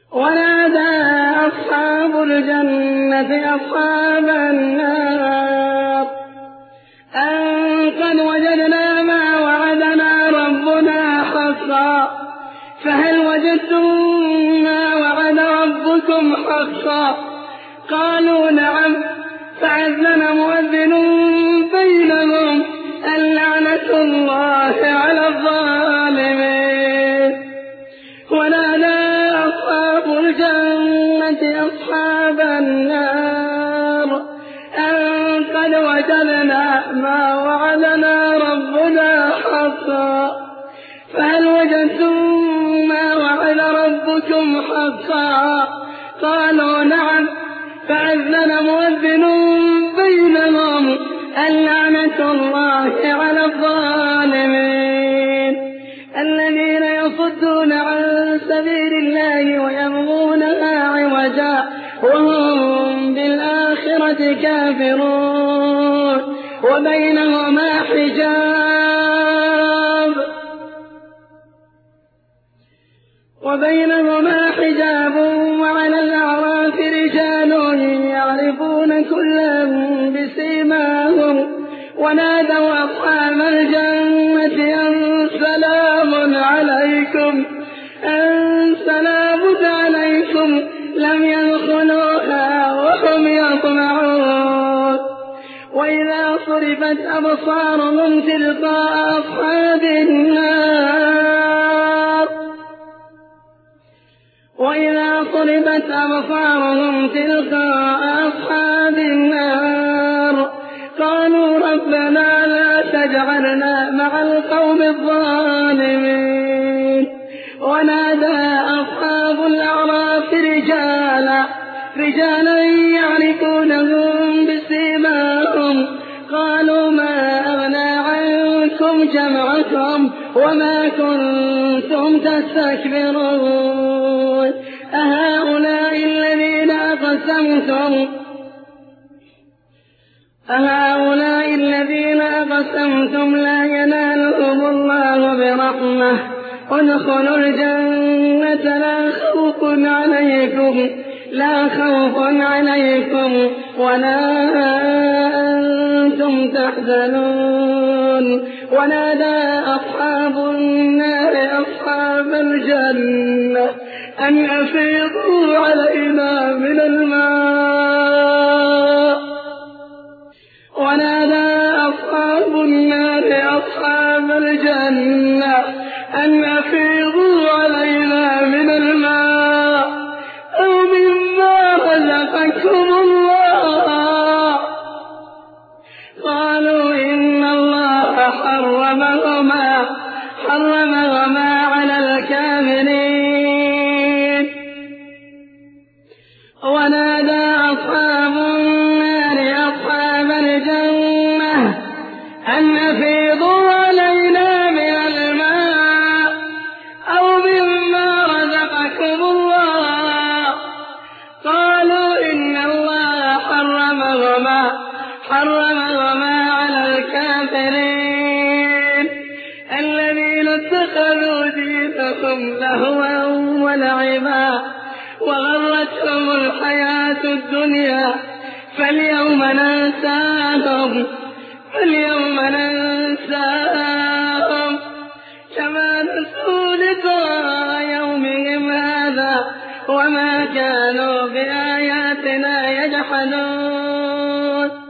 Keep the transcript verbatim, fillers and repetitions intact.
ونادى أصحاب الجنة أصحاب النار أن قد وجدنا ما وعدنا ربنا حقا فهل وجدتم ما وعد ربكم حقا؟ قالوا نعم. فأذن مؤذن بينهم اللعنة الله على الظالمين. ونادى أصحاب الجنة أصحاب النار أن قد وجدنا ما وعدنا ربنا حقا فهل وجدتم ما وعد ربكم حقا؟ قالوا نعم. فأذن مؤذن بينهم اللعنة الله على الظالمين. الذين يصدون عن سبيل الله ويبغونها عوجا وهم بالآخرة كافرون وبينهما حجاب وبينهما حجاب وعلى الأعراف رجال يعرفون كلا بسيماهم ونادوا أصحاب الجنة أن سلام عليكم أن سلام عليكم لم يدخلوها وهم يطمعون. وإذا صرفت أبصارهم تلقاء أصحاب النار وإذا صرفت أبصارهم تلقاء أصحاب النار قالوا ربنا لا تجعلنا مع القوم الظالمين. ونادى أصحاب الأعراف رجالا رجالا يعرفونهم بسيماهم قالوا ما أغنى عنكم جمعكم وما كنتم تستكبرون أهؤلاء الذين أقسمتم أهؤلاء الذين أقسمتم لا ينالهم الله برحمة ادخلوا الجنة لا خوف عليكم لا خوف عليكم ولا أنتم تحزنون. ونادى أصحاب النار أصحاب الجنة أن أفيضوا علينا من الماء ونادى أصحاب النار أصحاب الجنة أن أفيضوا علينا من الماء أو مما رزقكم الله. قالوا إن الله حرمهما حرمهما على الكافرين. ونادى أصحاب النار أصحاب الجنة أن أفيضوا علينا من الماء أو مما رزقكم الله. قالوا إن الله حرمهما حرمهما على الكافرين الذين اتخذوا دينهم لهوا ولعبا وغرتهم الحياة الدنيا فاليوم ننساهم فاليوم ننساهم كما نسوا لقاء يومهم هذا وما كانوا بآياتنا يجحدون.